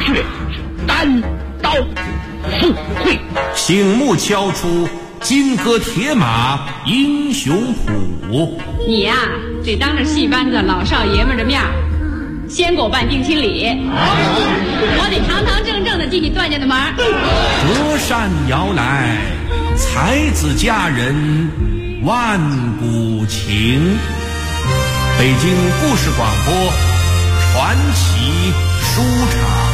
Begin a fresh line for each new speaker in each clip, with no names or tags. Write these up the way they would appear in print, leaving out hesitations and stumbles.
血单刀赴会。
醒目敲出金戈铁马英雄谱。
你呀，得当着戏班子老少爷们的面先给我办定亲礼，我得堂堂正正的进你段家的门。
折扇摇来，才子佳人万古情。北京故事广播传奇书场。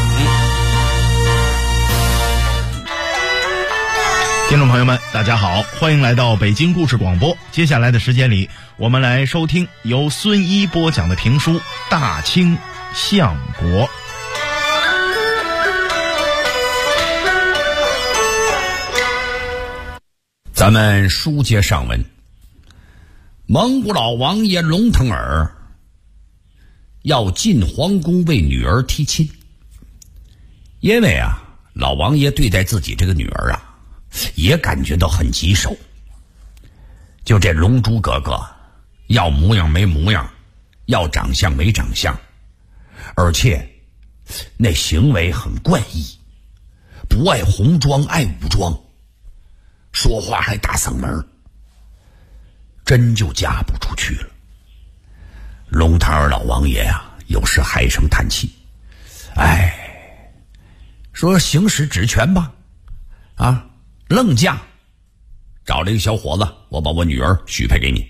听众朋友们，大家好，欢迎来到北京故事广播。接下来的时间里，我们来收听由孙一播讲的评书《大清相国》。
咱们书接上文，蒙古老王爷龙腾尔要进皇宫为女儿提亲，因为老王爷对待自己这个女儿也感觉到很棘手。就这龙珠哥哥，要模样没模样，要长相没长相，而且那行为很怪异，不爱红妆爱武装，说话还大嗓门，真就嫁不出去了。龙腾儿老王爷有时唉声叹气，说行使职权吧，愣嫁，找了一个小伙子，我把我女儿许配给你。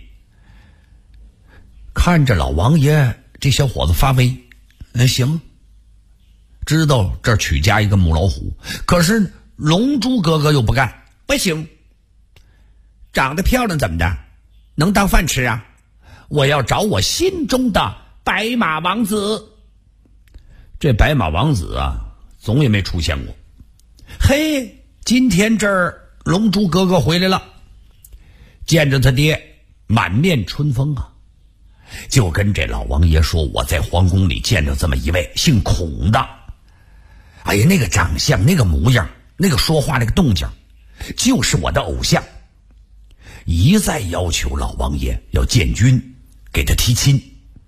看着老王爷这小伙子发威，行，知道这儿娶嫁一个母老虎，可是龙珠哥哥又不干，不行，长得漂亮怎么的，能当饭吃啊？我要找我心中的白马王子。这白马王子总也没出现过。嘿，今天这儿龙珠哥哥回来了，见着他爹满面春风就跟这老王爷说，我在皇宫里见着这么一位姓孔的，那个长相那个模样那个说话那个动静，就是我的偶像，一再要求老王爷要见君给他提亲。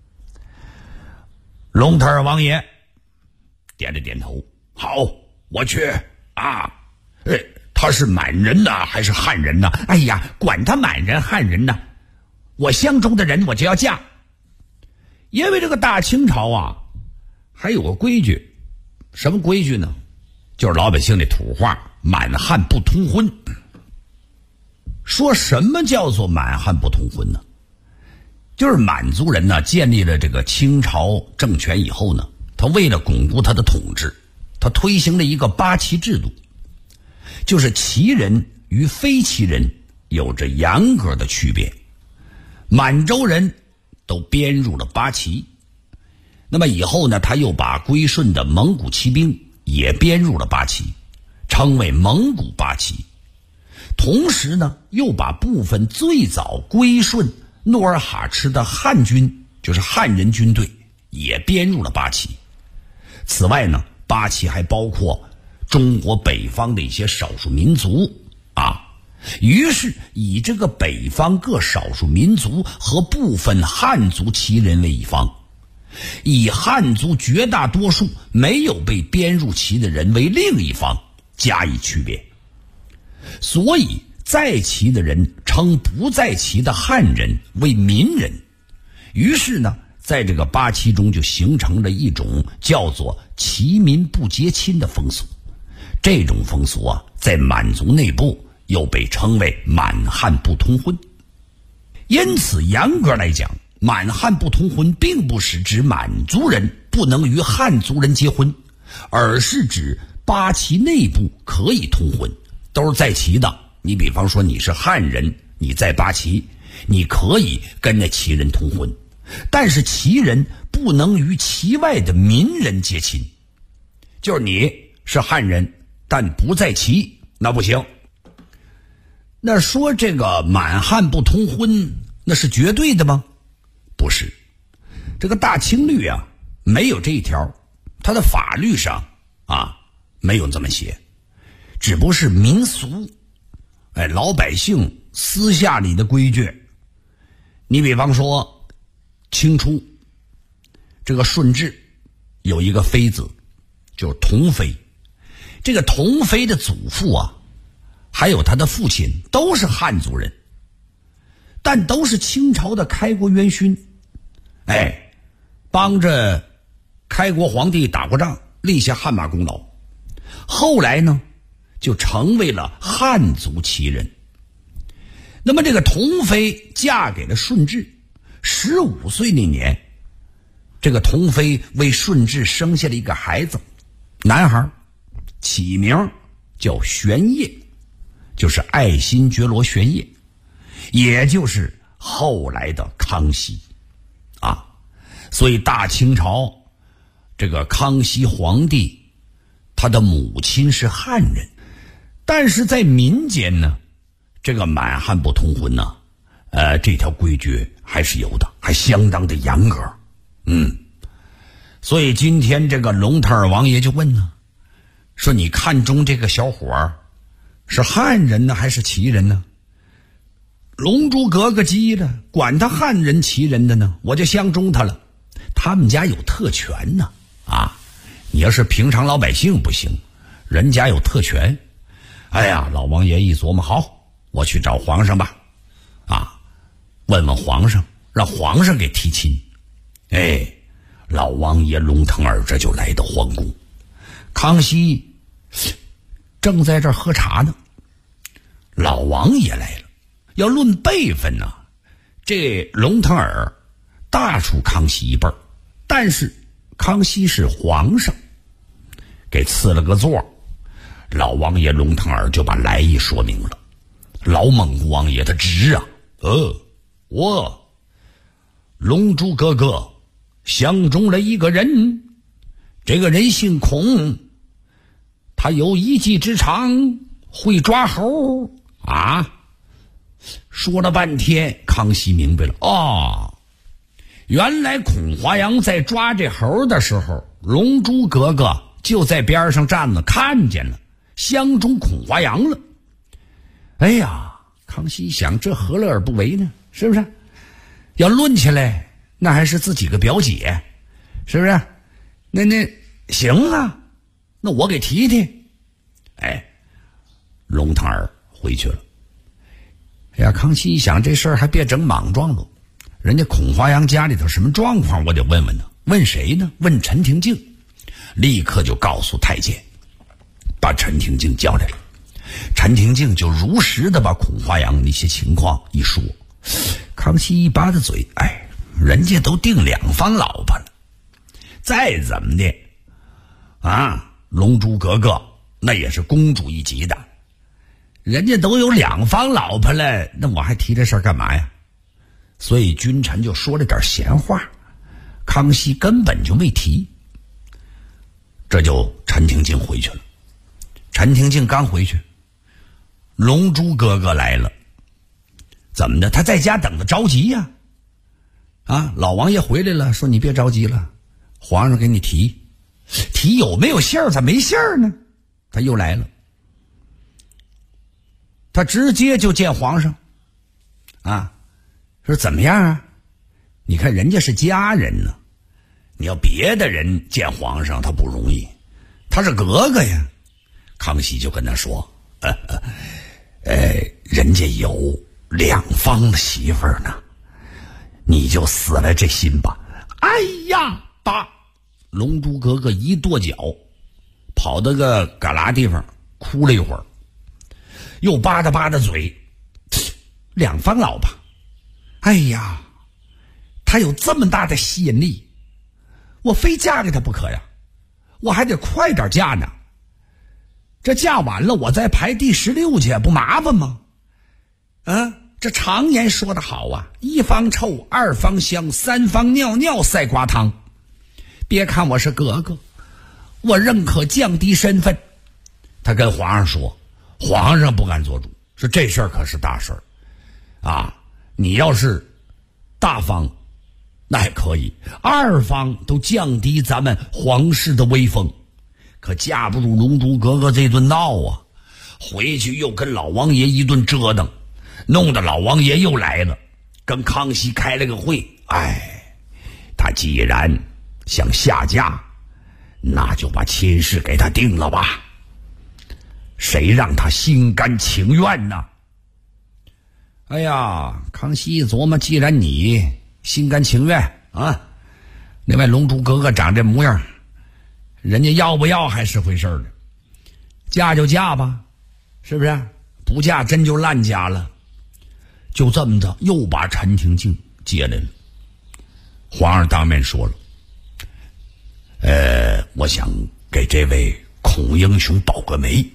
龙腾儿王爷点了点头，好，我去他是满人呢还是汉人呢？管他满人汉人呢，我相中的人我就要嫁。因为这个大清朝还有个规矩，什么规矩呢？就是老百姓的土话，满汉不通婚。说什么叫做满汉不通婚呢？就是满族人建立了这个清朝政权以后呢，他为了巩固他的统治，他推行了一个八旗制度，就是旗人与非旗人有着严格的区别。满洲人都编入了八旗，那么以后呢，他又把归顺的蒙古骑兵也编入了八旗，称为蒙古八旗。同时呢，又把部分最早归顺努尔哈赤的汉军，就是汉人军队，也编入了八旗。此外呢，八旗还包括中国北方的一些少数民族于是以这个北方各少数民族和部分汉族旗人为一方，以汉族绝大多数没有被编入旗的人为另一方加以区别。所以在旗的人称不在旗的汉人为民人。于是呢，在这个八旗中就形成了一种叫做旗民不结亲的风俗。这种风俗在满族内部又被称为满汉不通婚。因此严格来讲，满汉不通婚并不是指满族人不能与汉族人结婚，而是指八旗内部可以通婚，都是在旗的。你比方说你是汉人，你在八旗，你可以跟那旗人通婚，但是旗人不能与旗外的民人结亲。就是你是汉人但不在旗，那不行。那说这个满汉不通婚，那是绝对的吗？不是，这个大清律没有这一条，它的法律上没有这么写，只不过是民俗，老百姓私下里的规矩。你比方说清初这个顺治有一个妃子就是童妃。这个童妃的祖父啊，还有他的父亲都是汉族人，但都是清朝的开国元勋，帮着开国皇帝打过仗，立下汗马功劳。后来呢，就成为了汉族旗人。那么这个童妃嫁给了顺治，15岁那年，这个童妃为顺治生下了一个孩子，男孩，起名叫玄烨，就是爱新觉罗玄烨，也就是后来的康熙啊。所以大清朝这个康熙皇帝，他的母亲是汉人，但是在民间呢，这个满汉不通婚呢，这条规矩还是有的，还相当的严格。所以今天这个龙腾儿王爷就问呢，说你看中这个小伙儿是汉人呢还是旗人呢？龙珠格格急了，管他汉人旗人的呢，我就相中他了。他们家有特权呢，你要是平常老百姓不行，人家有特权。哎呀，老王爷一琢磨，好，我去找皇上吧，问问皇上，让皇上给提亲。老王爷龙腾儿这就来到皇宫，康熙正在这儿喝茶呢，老王爷来了。要论辈分呢，这龙腾儿大出康熙一辈儿，但是康熙是皇上，给赐了个座。老王爷龙腾儿就把来意说明了。老蒙古王爷他直啊，我龙珠哥哥相中了一个人，这个人姓孔，他有一技之长，会抓猴说了半天，康熙明白了，原来孔华阳在抓这猴的时候，龙珠格格就在边上站着，看见了，相中孔华阳了。哎呀，康熙想，这何乐而不为呢？是不是？要论起来，那还是自己个表姐，是不是？那行啊，那我给提提。龙腾儿回去了。康熙一想，这事儿还别整莽撞了，人家孔华阳家里头什么状况，我得问问呢。问谁呢？问陈廷敬。立刻就告诉太监，把陈廷敬叫来了。陈廷敬就如实的把孔华阳那些情况一说。康熙一扒着嘴，人家都定2房老婆了，再怎么的龙珠格格那也是公主一级的，人家都有2房老婆了，那我还提这事儿干嘛呀？所以君臣就说了点闲话，康熙根本就没提。这就陈廷敬回去了。陈廷敬刚回去，龙珠哥哥来了。怎么的？他在家等着着急呀。老王爷回来了，说你别着急了，皇上给你提有没有信儿？咋没信儿呢？他又来了，他直接就见皇上说怎么样啊？你看人家是家人呢，你要别的人见皇上他不容易，他是格格呀。康熙就跟他说人家有2房的媳妇儿呢，你就死了这心吧。哎呀，爸！龙珠格格一跺脚，跑到个旮旯地方哭了一会儿，又扒着嘴，2房老婆，哎呀，他有这么大的吸引力，我非嫁给他不可呀，我还得快点嫁呢，这嫁完了我再排第16去，不麻烦吗？这常言说得好啊，1房臭，2房香，3房尿尿赛瓜汤。别看我是格格，我认可降低身份。他跟皇上说，皇上不敢做主，说这事儿可是大事儿你要是大房那还可以，2房都降低咱们皇室的威风，可架不住龙珠格格这顿闹啊。回去又跟老王爷一顿折腾，弄得老王爷又来了，跟康熙开了个会。他既然想下嫁， 那就把亲事给他定了吧。谁让他心甘情愿呢？哎呀，康熙一琢磨，既然你心甘情愿啊，另外龙珠哥哥长这模样，人家要不要还是回事呢，嫁就嫁吧，是不是？不嫁真就烂嫁了。就这么着，又把陈廷敬接来了。皇上当面说了，我想给这位孔英雄保个媒。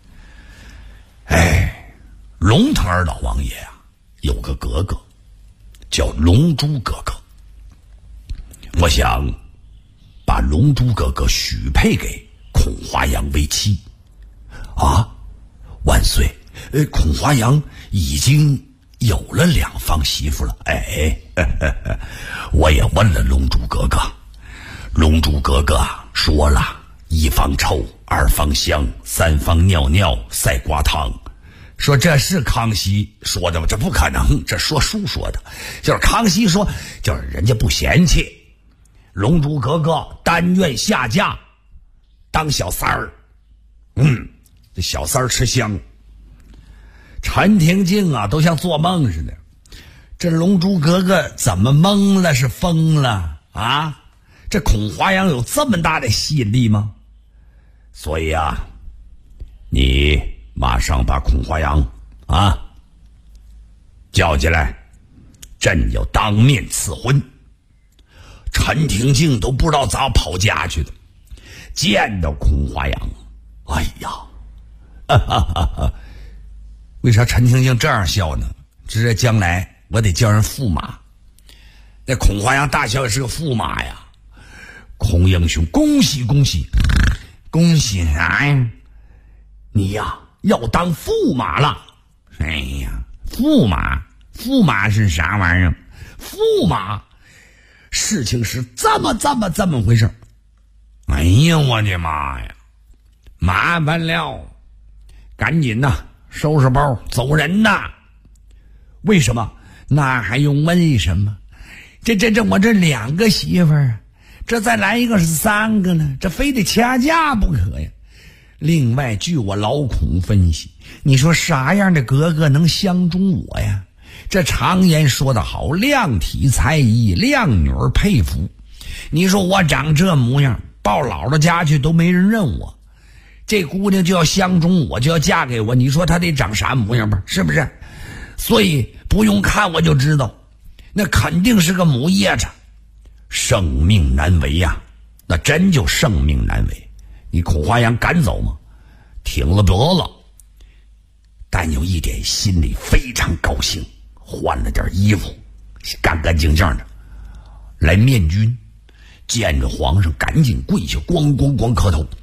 龙腾儿老王爷啊，有个哥哥叫龙珠哥哥，我想把龙珠哥哥许配给孔华阳为妻。啊，万岁！孔华阳已经有了2房媳妇了。我也问了龙珠哥哥，龙珠哥哥说了，1房臭，2房香，3房尿尿赛瓜汤。说这是康熙说的吗？这不可能，这说书说的。就是康熙说，就是人家不嫌弃龙珠哥哥，但愿下嫁当小三儿。这小三儿吃香。陈廷敬啊，都像做梦似的。这龙珠哥哥怎么懵了？是疯了啊？这孔华阳有这么大的吸引力吗？所以啊，你马上把孔华阳啊叫进来，朕要当面赐婚。陈廷敬都不知道咋跑家去的，见到孔华阳，哎呀，为啥陈廷敬这样笑呢？这将来我得叫人驸马，那孔华阳大小也是个驸马呀。孔英雄，恭喜恭喜，恭喜啥呀？你呀要当驸马了。哎呀，驸马是啥玩意儿？驸马事情是这么回事。哎呀，我的妈呀，麻烦了，赶紧呐，收拾包走人呐。为什么？那还用问什么？这我这2个媳妇儿，这再来一个是3个了，这非得掐架不可呀。另外，据我老孔分析，你说啥样的哥哥能相中我呀？这常言说得好，量体裁衣，靓女儿佩服。你说我长这模样，到姥姥家去都没人认我，这姑娘就要相中我，就要嫁给我，你说她得长啥模样吧？是不是？所以不用看我就知道，那肯定是个母夜叉，生命难违呀，那真就生命难违。你孔华阳赶走吗？挺了得了，但有一点心里非常高兴，换了点衣服，干干净净的来面君，见着皇上赶紧跪下，咣咣咣磕头。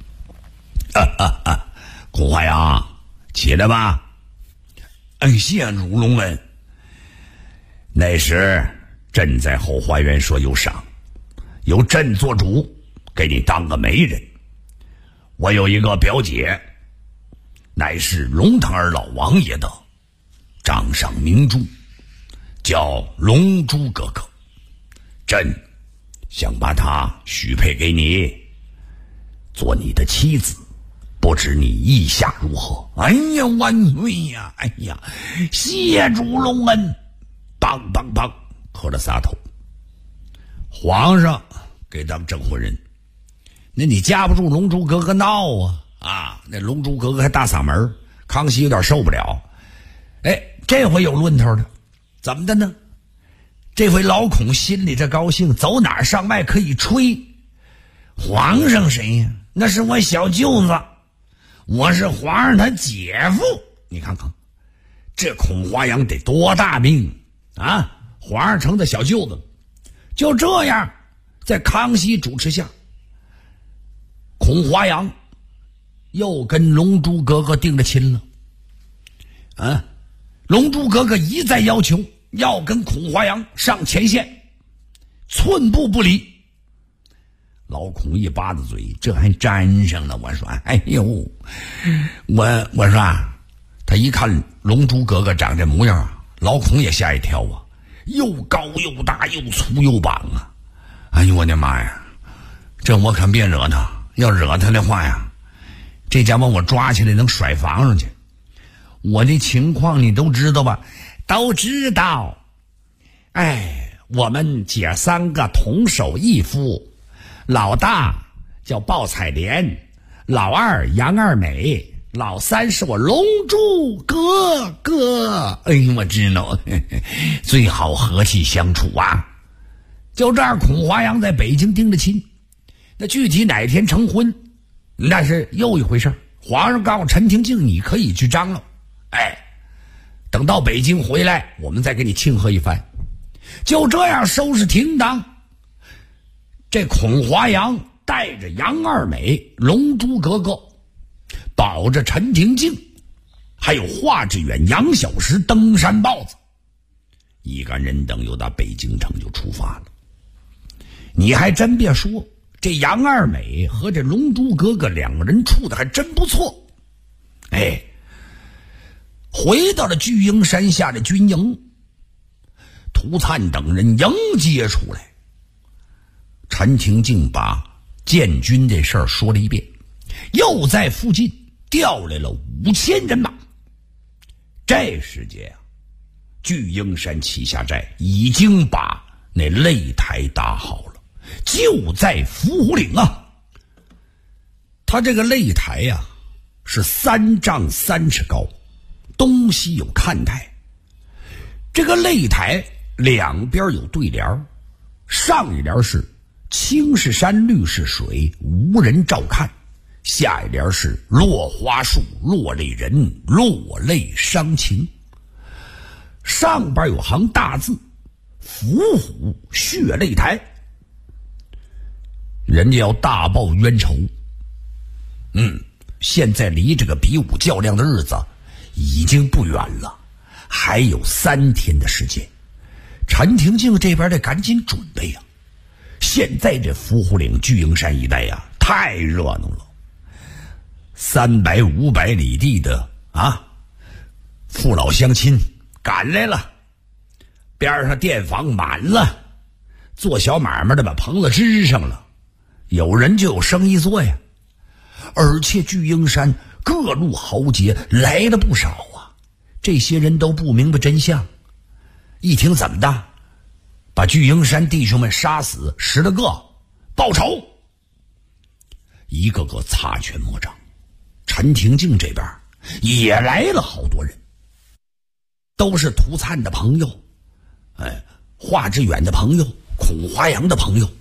孔华阳，起来吧。谢主隆恩。那时朕在后花园说有赏，由朕做主，给你当个媒人。我有一个表姐，乃是龙腾儿老王爷的掌上明珠，叫龙珠哥哥，朕想把她许配给你，做你的妻子，不知你意下如何？哎呀，万岁呀！哎呀，谢主隆恩！梆梆梆，磕了3头。皇上给当证婚人，那你架不住龙珠哥哥闹啊！那龙珠哥哥还大嗓门，康熙有点受不了。这回有论头的，怎么的呢？这回老孔心里这高兴，走哪儿上外可以吹。皇上谁呀？那是我小舅子，我是皇上他姐夫。你看看这孔华阳得多大命啊！皇上成的小舅子。就这样，在康熙主持下，孔华阳又跟龙珠哥哥定了亲了。龙珠哥哥一再要求要跟孔华阳上前线，寸步不离。老孔一巴子嘴，这还沾上了。我说哎呦，我说他一看龙珠哥哥长这模样啊，老孔也吓一跳啊，又高又大又粗又膀啊。哎呦我的妈呀，这我可别惹他， 要惹他的话呀，这家伙我抓起来能甩房上去。我的情况你都知道吧？都知道。哎，我们姐3个同手异夫，老大叫鲍彩莲，老二杨二美，老3是我龙珠哥哥。哎呦，我知道，最好和气相处啊。就这样，孔华阳在北京定了亲。那具体哪天成婚，那是又一回事。皇上告诉陈廷敬，你可以去张罗。哎，等到北京回来，我们再给你庆贺一番。就这样收拾停当，这孔华阳带着杨二美、龙珠格格，保着陈廷敬，还有华志远、杨小石登山豹子，一干人等又到北京城就出发了。你还真别说，这杨二美和这龙珠格格2个人处的还真不错。哎，回到了巨鹰山下的军营，涂灿等人迎接出来。陈廷敬把建军这事儿说了一遍，又在附近调来了5000人马。这时节啊，巨鹰山旗下寨已经把那擂台搭好了，就在伏虎岭啊。他这个擂台呀，是3丈3尺高，东西有看台。这个擂台两边有对联，上一联是青是山绿是水无人照看，下一联是落花树落泪人落泪伤情。上边有行大字伏虎血擂台，人家要大报冤仇。现在离这个比武较量的日子已经不远了，还有3天的时间。陈廷敬这边得赶紧准备呀。现在这伏虎岭巨鹰山一带呀，太热闹了，300、500里地的父老乡亲赶来了，边上店房满了，做小买卖的把棚子支上了，有人就有生意做呀。而且巨鹰山各路豪杰来了不少啊，这些人都不明白真相，一听怎么的，把巨鹰山弟兄们杀死10来个，报仇，一个个擦拳摸掌。陈廷敬这边也来了好多人，都是涂灿的朋友，华志远的朋友，孔华阳的朋友。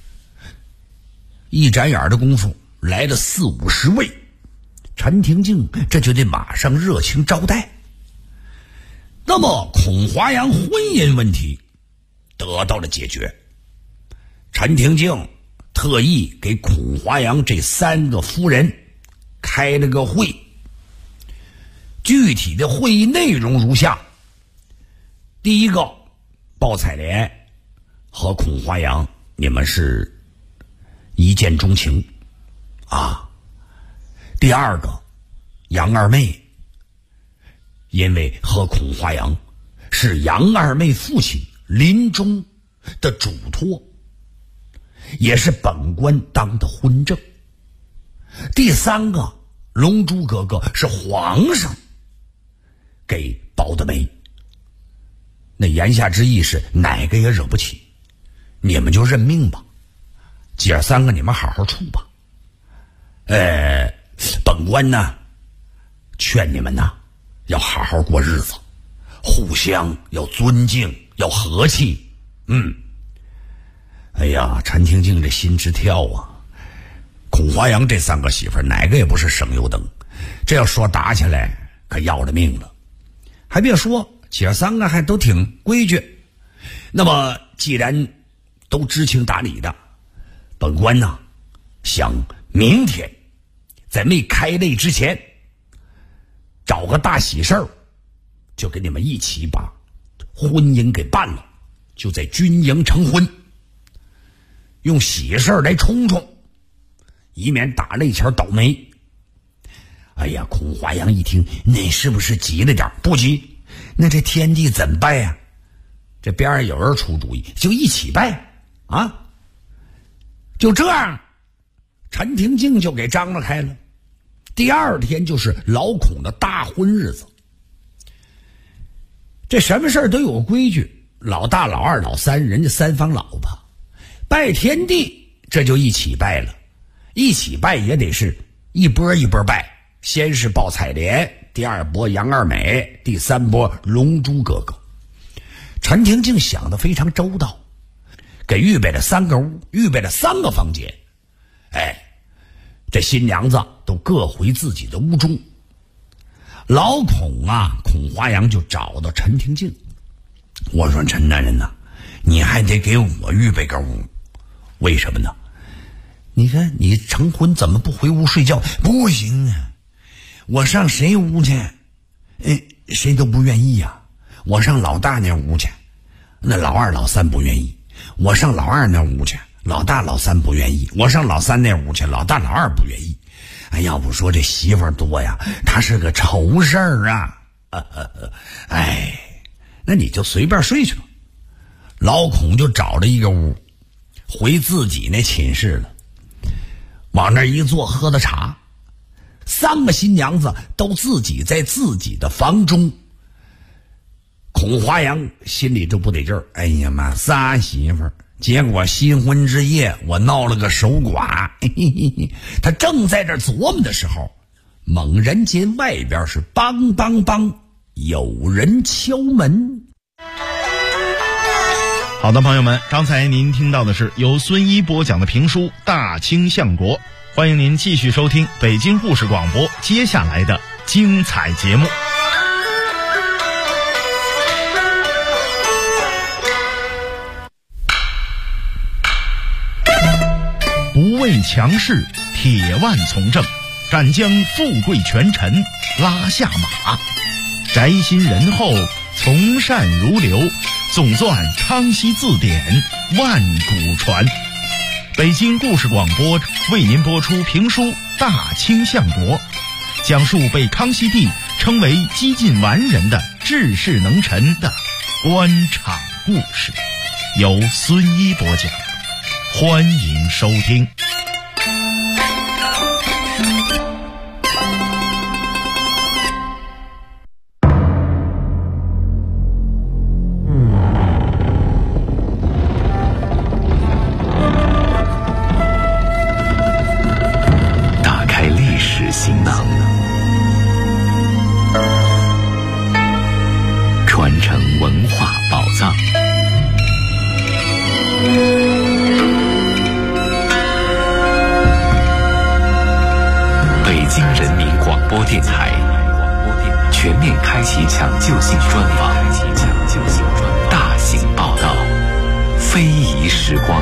一眨眼的功夫来了40、50位，陈廷敬这就得马上热情招待。那么孔华阳婚姻问题得到了解决，陈廷敬特意给孔华阳这3个夫人开了个会，具体的会议内容如下：第一个，鲍彩莲和孔华阳你们是一见钟情啊。第二个，杨二妹因为和孔华阳是杨二妹父亲临终的嘱托，也是本官当的婚证。第3个，龙珠哥哥是皇上给保的媒，那言下之意是哪个也惹不起，你们就认命吧，姐3个你们好好处吧。本官呢劝你们呢要好好过日子，互相要尊敬，要和气。哎呀，陈廷敬这心直跳啊。孔华阳这3个媳妇哪个也不是省油灯，这要说打起来可要了命了。还别说，姐3个还都挺规矩。那么既然都知情达理的，本官呢想明天在没开擂之前找个大喜事儿，就给你们一起把婚姻给办了，就在军营成婚，用喜事儿来冲冲，以免打擂前倒霉。哎呀，孔华阳一听，那是不是急了点？不急，那这天地怎么拜呀？这边上有人出主意，就一起拜啊。就这样， 陈廷敬就给张罗开了。第二天就是老孔的大婚日子。这什么事儿都有规矩，老大老二老三人家三房老婆拜天地，这就一起拜了。一起拜也得是一波一波拜，先是报采莲，第二波杨二美，第三波龙珠哥哥。陈廷敬想得非常周到，给预备了3个屋，预备了3个房间。这新娘子都各回自己的屋中。老孔啊，孔华阳就找到陈廷敬，我说陈大人呐，你还得给我预备个屋，为什么呢？你看你成婚怎么不回屋睡觉？不行啊，我上谁屋去？谁都不愿意呀。我上老大那屋去，那老二老三不愿意；我上老二那屋去，老大老三不愿意；我上老三那屋去，老大老二不愿意。要不说这媳妇儿多呀，她是个愁事儿啊。那你就随便睡去吧。老孔就找了一个屋，回自己那寝室了，往那一坐，喝的茶。3个新娘子都自己在自己的房中。孔华阳心里就不得劲儿，哎呀妈，仨媳妇儿，结果新婚之夜我闹了个守寡。他正在这琢磨的时候，猛然间外边是梆梆梆，有人敲门。
好的，朋友们，刚才您听到的是由孙一播讲的评书《大清相国》，欢迎您继续收听北京故事广播接下来的精彩节目。不畏强势，铁腕从政，敢将富贵权臣拉下马，宅心仁厚，从善如流，总纂康熙字典，万古传。北京故事广播为您播出评书《大清相国》，讲述被康熙帝称为几近完人的治世能臣的官场故事，由孙一播讲，欢迎收听。
打开历史行囊，传承文化宝藏。北京人民广播电台全面开启抢救性专访，大型报道，非遗时光。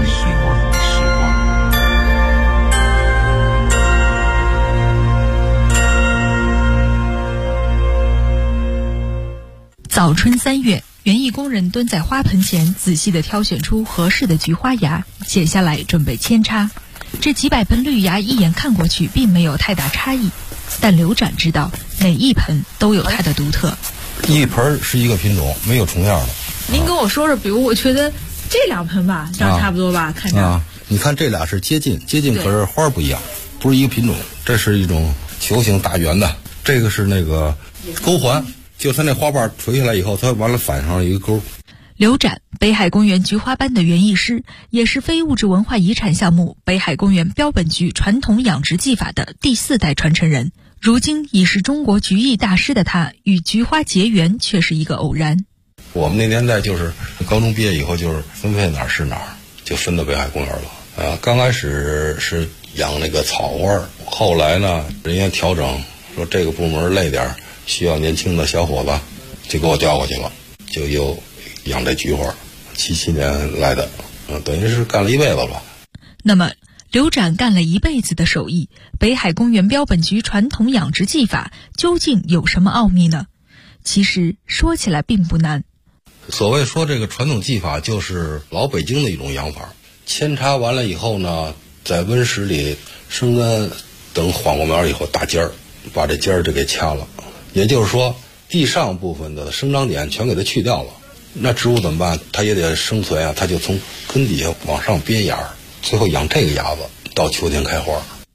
早春3月，园艺工人蹲在花盆前，仔细地挑选出合适的菊花芽，剪下来准备扦插。这几百盆绿芽一眼看过去并没有太大差异，但刘展知道每一盆都有它的独特。
一盆是一个品种，没有重样的。
您跟我说说，比如我觉得这2盆吧，长差不多吧，看着。
你看这俩是接近，可是花不一样，不是一个品种。这是一种球形大圆的，这个是那个钩环。就它那花瓣垂下来以后，它完了反上了一个钩。
刘展，北海公园菊花班的园艺师，也是非物质文化遗产项目北海公园标本菊传统养殖技法的第4代传承人。如今已是中国菊艺大师的他，与菊花结缘却是一个偶然。
我们那年代就是高中毕业以后，就是分配哪儿是哪儿，就分到北海公园了。刚开始是养那个草花，后来呢，人家调整说这个部门累点，需要年轻的小伙子，就给我调过去了，就又养这菊花。77年来的，等于是干了一辈子了。
那么刘展干了一辈子的手艺，北海公园标本菊传统养殖技法究竟有什么奥秘呢？其实说起来并不难。
所谓说这个传统技法，就是老北京的一种养法。扦插完了以后呢，在温室里生根，等缓过苗以后打尖儿，把这尖儿就给掐了。也就是说，地上部分的生长点全给它去掉了。那植物怎么办？它也得生存啊，它就从根底下往上编芽，最后养这个芽子，到秋天开花。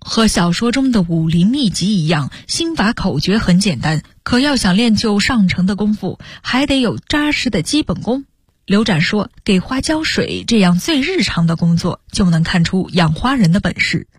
和小说中的武林秘籍一样，心法口诀很简单，可要想练就上乘的功夫，还得有扎实的基本功。刘展说，给花浇水这样最日常的工作，就能看出养花人的本事。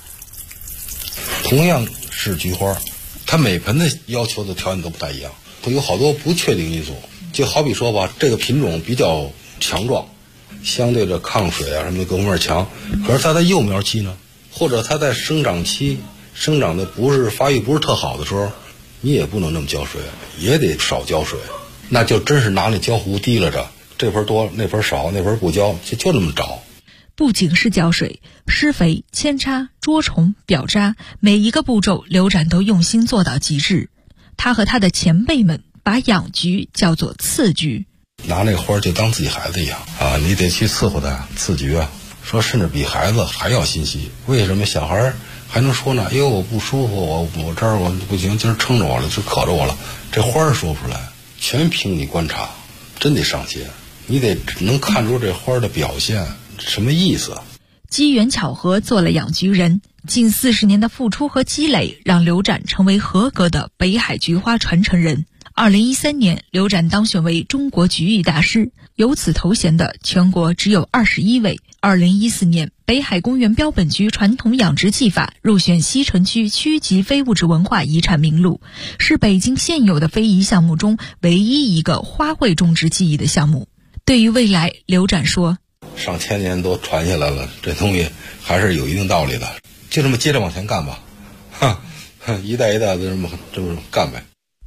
同样是菊花，它每盆的要求的条件都不太一样，会有好多不确定因素。就好比说吧，这个品种比较强壮，相对的抗水啊什么的各方面强，可是它在幼苗期呢，或者它在生长期生长的发育不是特好的时候，你也不能那么浇水，也得少浇水，那就真是拿那浇壶提拉着，这盆多那盆少，那盆不浇，就那么找。
不仅是浇水，施肥、扦插、捉虫、表渣，每一个步骤刘展都用心做到极致。他和他的前辈们把养菊叫做刺菊，
拿那个花就当自己孩子一样啊，你得去伺候它，刺菊啊，说甚至比孩子还要心细。为什么小孩还能说呢？我不舒服，我这儿我不行，今儿撑着我了，就渴着我了。这花说不出来，全凭你观察，真得上心，你得能看出这花的表现什么意思。
机缘巧合做了养菊人，近40年的付出和积累，让刘展成为合格的北海菊花传承人。2013年，刘展当选为中国菊艺大师，有此头衔的全国只有21位。2014年，北海公园标本菊传统养殖技法入选西城区区级非物质文化遗产名录，是北京现有的非遗项目中唯一一个花卉种植技艺的项目。对于未来，刘展说，
上千年都传下来了，这东西还是有一定道理的，就这么接着往前干吧，一代一代的这么干呗。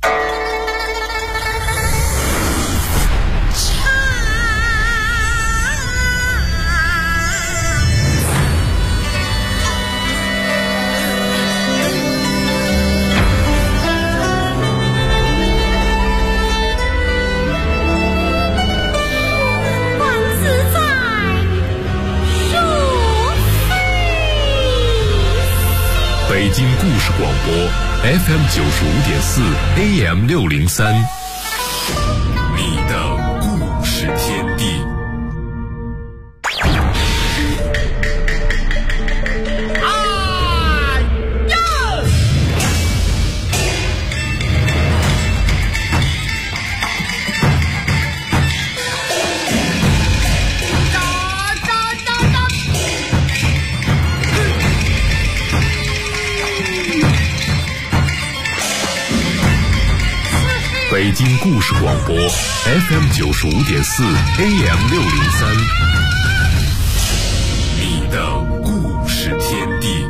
北京故事广播 FM 95.4 AM 603，你的故事天地。北京故事广播 FM 95.4 AM 603，你的故事天地。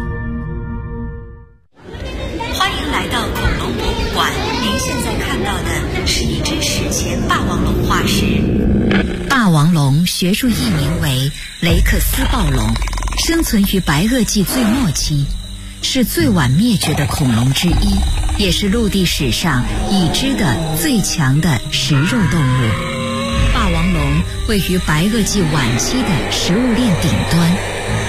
欢迎来到恐龙博物馆，您现在看到的是一只史前霸王龙化石。霸王龙学术译名为雷克斯暴龙，生存于白垩纪最末期，是最晚灭绝的恐龙之一，也是陆地史上已知的最强的食肉动物。霸王龙位于白垩纪晚期的食物链顶端，